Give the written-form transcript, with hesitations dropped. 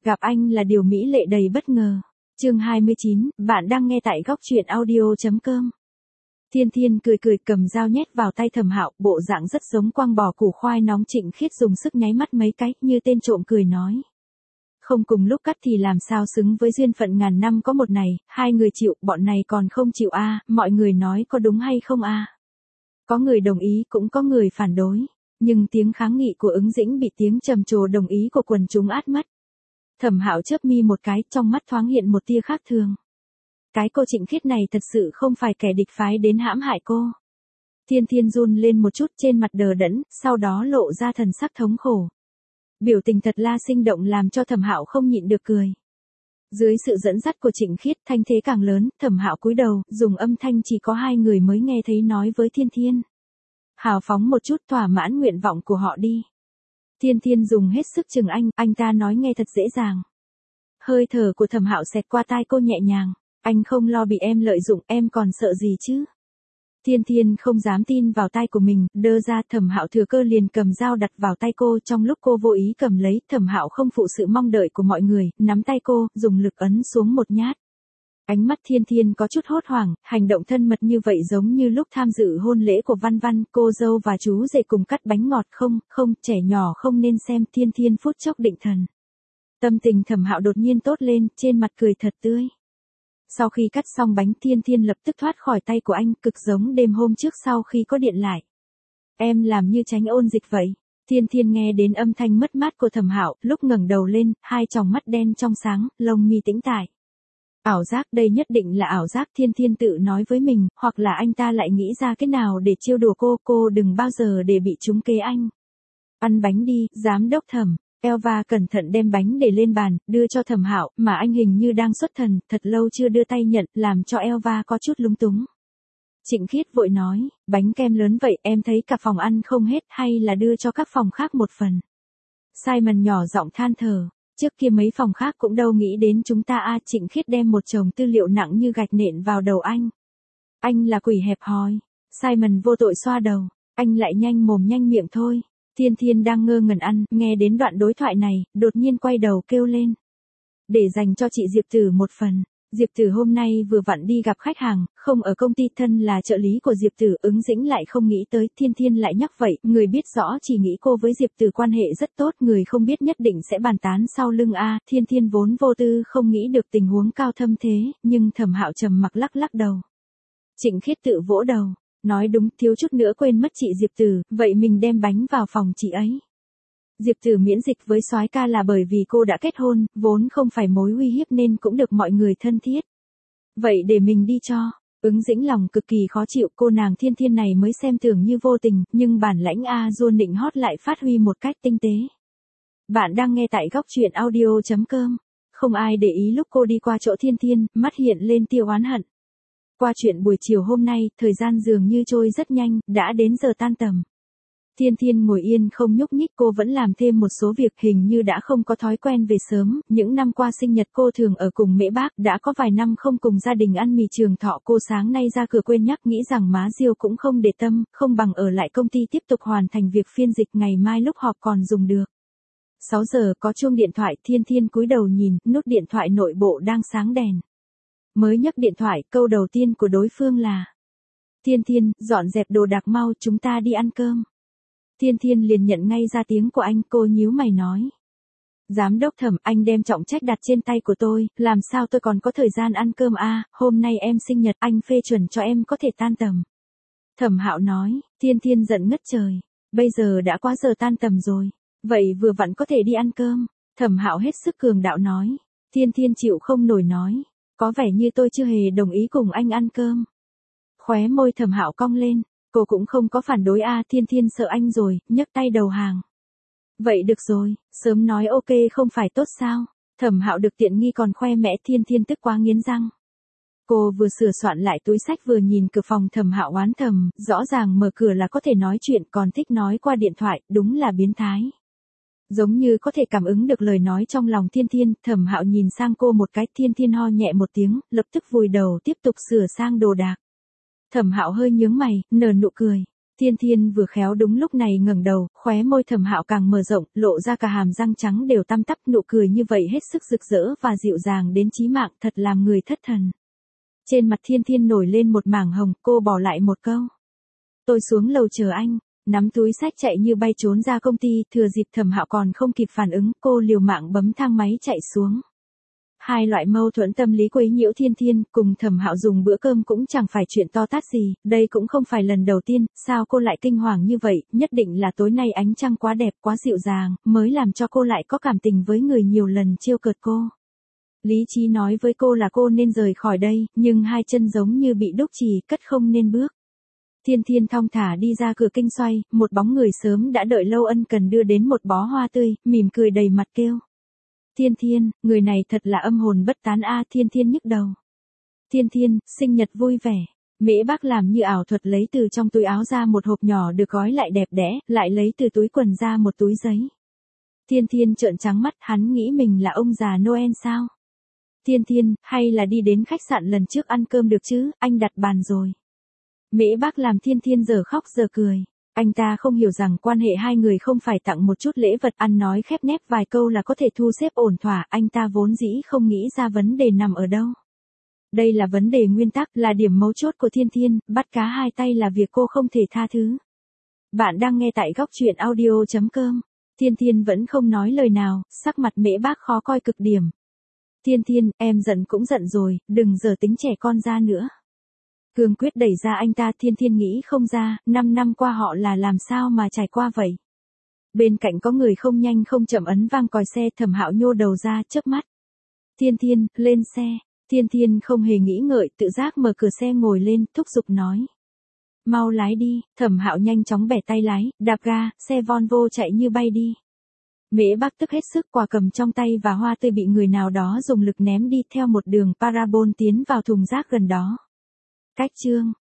Gặp anh là điều mỹ lệ đầy bất ngờ. Chương 29, bạn đang nghe tại góc truyện audio.com. Thiên Thiên cười cười cầm dao nhét vào tay Thẩm Hạo, bộ dạng rất giống quăng bò củ khoai nóng. Trịnh Khiết dùng sức nháy mắt mấy cái, như tên trộm cười nói. Không cùng lúc cắt thì làm sao xứng với duyên phận ngàn năm có một này, hai người chịu, bọn này còn không chịu a, mọi người nói có đúng hay không a? Có người đồng ý cũng có người phản đối, nhưng tiếng kháng nghị của Ứng Dĩnh bị tiếng trầm trồ đồng ý của quần chúng át mất. Thẩm Hạo chớp mi một cái, trong mắt thoáng hiện một tia khác thường. Cái cô Trịnh Khiết này thật sự không phải kẻ địch phái đến hãm hại cô. Thiên Thiên run lên một chút, trên mặt đờ đẫn, sau đó lộ ra thần sắc thống khổ. Biểu tình thật là sinh động làm cho Thẩm Hạo không nhịn được cười. Dưới sự dẫn dắt của Trịnh Khiết, thanh thế càng lớn, Thẩm Hạo cúi đầu, dùng âm thanh chỉ có hai người mới nghe thấy nói với Thiên Thiên. Hào phóng một chút, thỏa mãn nguyện vọng của họ đi. Thiên Thiên dùng hết sức chừng anh ta nói nghe thật dễ dàng. Hơi thở của Thẩm Hạo xẹt qua tai cô nhẹ nhàng. Anh không lo bị em lợi dụng, em còn sợ gì chứ? Thiên Thiên không dám tin vào tai của mình, đơ ra. Thẩm Hạo thừa cơ liền cầm dao đặt vào tay cô. Trong lúc cô vô ý cầm lấy, Thẩm Hạo không phụ sự mong đợi của mọi người, nắm tay cô, dùng lực ấn xuống một nhát. Ánh mắt Thiên Thiên có chút hốt hoảng, hành động thân mật như vậy giống như lúc tham dự hôn lễ của Văn Văn, cô dâu và chú rể cùng cắt bánh ngọt. Không, trẻ nhỏ không nên xem. Thiên Thiên phút chốc định thần. Tâm tình Thẩm Hạo đột nhiên tốt lên, trên mặt cười thật tươi. Sau khi cắt xong bánh, Thiên Thiên lập tức thoát khỏi tay của anh, cực giống đêm hôm trước sau khi có điện lại. Em làm như tránh ôn dịch vậy. Thiên Thiên nghe đến âm thanh mất mát của Thẩm Hạo, lúc ngẩng đầu lên, hai tròng mắt đen trong sáng, lông mi tĩnh tại. Ảo giác, đây nhất định là ảo giác. Thiên Thiên tự nói với mình, hoặc là anh ta lại nghĩ ra cái nào để trêu đùa cô đừng bao giờ để bị trúng kế anh. Ăn bánh đi, giám đốc Thẩm. Elva cẩn thận đem bánh để lên bàn, đưa cho Thẩm Hạo, mà anh hình như đang xuất thần, thật lâu chưa đưa tay nhận, làm cho Elva có chút lúng túng. Trịnh Khiết vội nói, bánh kem lớn vậy, em thấy cả phòng ăn không hết, hay là đưa cho các phòng khác một phần. Simon nhỏ giọng than thở, trước kia mấy phòng khác cũng đâu nghĩ đến chúng ta a. Trịnh Khiết đem một chồng tư liệu nặng như gạch nện vào đầu anh. Anh là quỷ hẹp hòi. Simon vô tội xoa đầu, anh lại nhanh mồm nhanh miệng thôi. Thiên Thiên đang ngơ ngẩn ăn, nghe đến đoạn đối thoại này, đột nhiên quay đầu kêu lên. Để dành cho chị Diệp Tử một phần. Diệp Tử hôm nay vừa vặn đi gặp khách hàng, không ở công ty, thân là trợ lý của Diệp Tử. Ứng Dĩnh lại không nghĩ tới, Thiên Thiên lại nhắc vậy, người biết rõ chỉ nghĩ cô với Diệp Tử quan hệ rất tốt, người không biết nhất định sẽ bàn tán sau lưng a. Thiên Thiên vốn vô tư không nghĩ được tình huống cao thâm thế, nhưng Thẩm Hạo trầm mặc lắc lắc đầu. Trịnh Khiết tự vỗ đầu. Nói đúng, thiếu chút nữa quên mất chị Diệp Tử, vậy mình đem bánh vào phòng chị ấy. Diệp Tử miễn dịch với soái ca là bởi vì cô đã kết hôn, vốn không phải mối uy hiếp nên cũng được mọi người thân thiết. Vậy để mình đi cho. Ứng Dĩnh lòng cực kỳ khó chịu, cô nàng Thiên Thiên này mới xem tưởng như vô tình, nhưng bản lãnh a Duôn Định Hót lại phát huy một cách tinh tế. Bạn đang nghe tại góc truyện audio.com. Không ai để ý lúc cô đi qua chỗ Thiên Thiên, mắt hiện lên tia oán hận. Qua chuyện buổi chiều hôm nay, thời gian dường như trôi rất nhanh, đã đến giờ tan tầm. Thiên Thiên ngồi yên không nhúc nhích, cô vẫn làm thêm một số việc, hình như đã không có thói quen về sớm. Những năm qua sinh nhật cô thường ở cùng Mễ Bác, đã có vài năm không cùng gia đình ăn mì trường thọ. Cô sáng nay ra cửa quên nhắc, nghĩ rằng má Diêu cũng không để tâm, không bằng ở lại công ty tiếp tục hoàn thành việc phiên dịch, ngày mai lúc họp còn dùng được. 6 giờ có chuông điện thoại, Thiên Thiên cúi đầu nhìn, nút điện thoại nội bộ đang sáng đèn. Mới nhấc điện thoại, câu đầu tiên của đối phương là: Thiên Thiên, dọn dẹp đồ đạc mau, chúng ta đi ăn cơm. Thiên Thiên liền nhận ngay ra tiếng của anh, cô nhíu mày nói. Giám đốc Thẩm, anh đem trọng trách đặt trên tay của tôi, làm sao tôi còn có thời gian ăn cơm a? Hôm nay em sinh nhật, anh phê chuẩn cho em có thể tan tầm. Thẩm Hạo nói. Thiên Thiên giận ngất trời. Bây giờ đã quá giờ tan tầm rồi. Vậy vừa vặn có thể đi ăn cơm. Thẩm Hạo hết sức cường đạo nói. Thiên Thiên chịu không nổi nói. Có vẻ như tôi chưa hề đồng ý cùng anh ăn cơm. Khóe môi Thẩm Hạo cong lên. Cô cũng không có phản đối a. Thiên Thiên sợ anh rồi, nhấc tay đầu hàng. Vậy được rồi, sớm nói ok không phải tốt sao? Thẩm Hạo được tiện nghi còn khoe mẽ. Thiên Thiên tức quá nghiến răng. Cô vừa sửa soạn lại túi sách vừa nhìn cửa phòng. Thẩm Hạo oán thầm, rõ ràng mở cửa là có thể nói chuyện, còn thích nói qua điện thoại, đúng là biến thái. Giống như có thể cảm ứng được lời nói trong lòng Thiên Thiên. Thẩm Hạo nhìn sang cô một cái. Thiên Thiên ho nhẹ một tiếng, lập tức vùi đầu tiếp tục sửa sang đồ đạc. Thẩm Hạo hơi nhướng mày, nở nụ cười. Thiên Thiên vừa khéo đúng lúc này ngẩng đầu, khóe môi Thẩm Hạo càng mở rộng, lộ ra cả hàm răng trắng đều tăm tắp, nụ cười như vậy hết sức rực rỡ và dịu dàng đến chí mạng, thật làm người thất thần. Trên mặt Thiên Thiên nổi lên một mảng hồng, cô bỏ lại một câu. Tôi xuống lầu chờ anh, nắm túi xách chạy như bay trốn ra công ty, thừa dịp Thẩm Hạo còn không kịp phản ứng, cô liều mạng bấm thang máy chạy xuống. Hai loại mâu thuẫn tâm lý quấy nhiễu Thiên Thiên, cùng Thẩm Hạo dùng bữa cơm cũng chẳng phải chuyện to tát gì, đây cũng không phải lần đầu tiên, sao cô lại kinh hoàng như vậy, nhất định là tối nay ánh trăng quá đẹp quá dịu dàng, mới làm cho cô lại có cảm tình với người nhiều lần trêu cợt cô. Lý trí nói với cô là cô nên rời khỏi đây, nhưng hai chân giống như bị đúc chì, cất không nên bước. Thiên Thiên thong thả đi ra cửa kinh xoay, một bóng người sớm đã đợi lâu ân cần đưa đến một bó hoa tươi, mỉm cười đầy mặt kêu. Thiên Thiên, người này thật là âm hồn bất tán a. Thiên Thiên nhức đầu. Thiên Thiên, sinh nhật vui vẻ. Mễ Bác làm như ảo thuật lấy từ trong túi áo ra một hộp nhỏ được gói lại đẹp đẽ, lại lấy từ túi quần ra một túi giấy. Thiên Thiên trợn trắng mắt, hắn nghĩ mình là ông già Noel sao? Thiên Thiên, hay là đi đến khách sạn lần trước ăn cơm được chứ, anh đặt bàn rồi. Mễ Bác làm Thiên Thiên giờ khóc giờ cười. Anh ta không hiểu rằng quan hệ hai người không phải tặng một chút lễ vật, ăn nói khép nép vài câu là có thể thu xếp ổn thỏa, anh ta vốn dĩ không nghĩ ra vấn đề nằm ở đâu. Đây là vấn đề nguyên tắc, là điểm mấu chốt của Thiên Thiên, bắt cá hai tay là việc cô không thể tha thứ. Bạn đang nghe tại góc truyện audio.com. Thiên Thiên vẫn không nói lời nào, sắc mặt Mễ Bác khó coi cực điểm. Thiên Thiên, em giận cũng giận rồi, đừng giờ tính trẻ con ra nữa. Cương quyết đẩy ra anh ta. Thiên Thiên nghĩ không ra, 5 năm qua họ là làm sao mà trải qua vậy. Bên cạnh có người không nhanh không chậm ấn vang còi xe. Thẩm Hạo nhô đầu ra, chớp mắt. Thiên Thiên, lên xe. Thiên Thiên không hề nghĩ ngợi, tự giác mở cửa xe ngồi lên, thúc giục nói. Mau lái đi. Thẩm Hạo nhanh chóng bẻ tay lái, đạp ga, xe Volvo chạy như bay đi. Mễ Bác tức hết sức, quà cầm trong tay và hoa tươi bị người nào đó dùng lực ném đi theo một đường parabol tiến vào thùng rác gần đó. Cách chương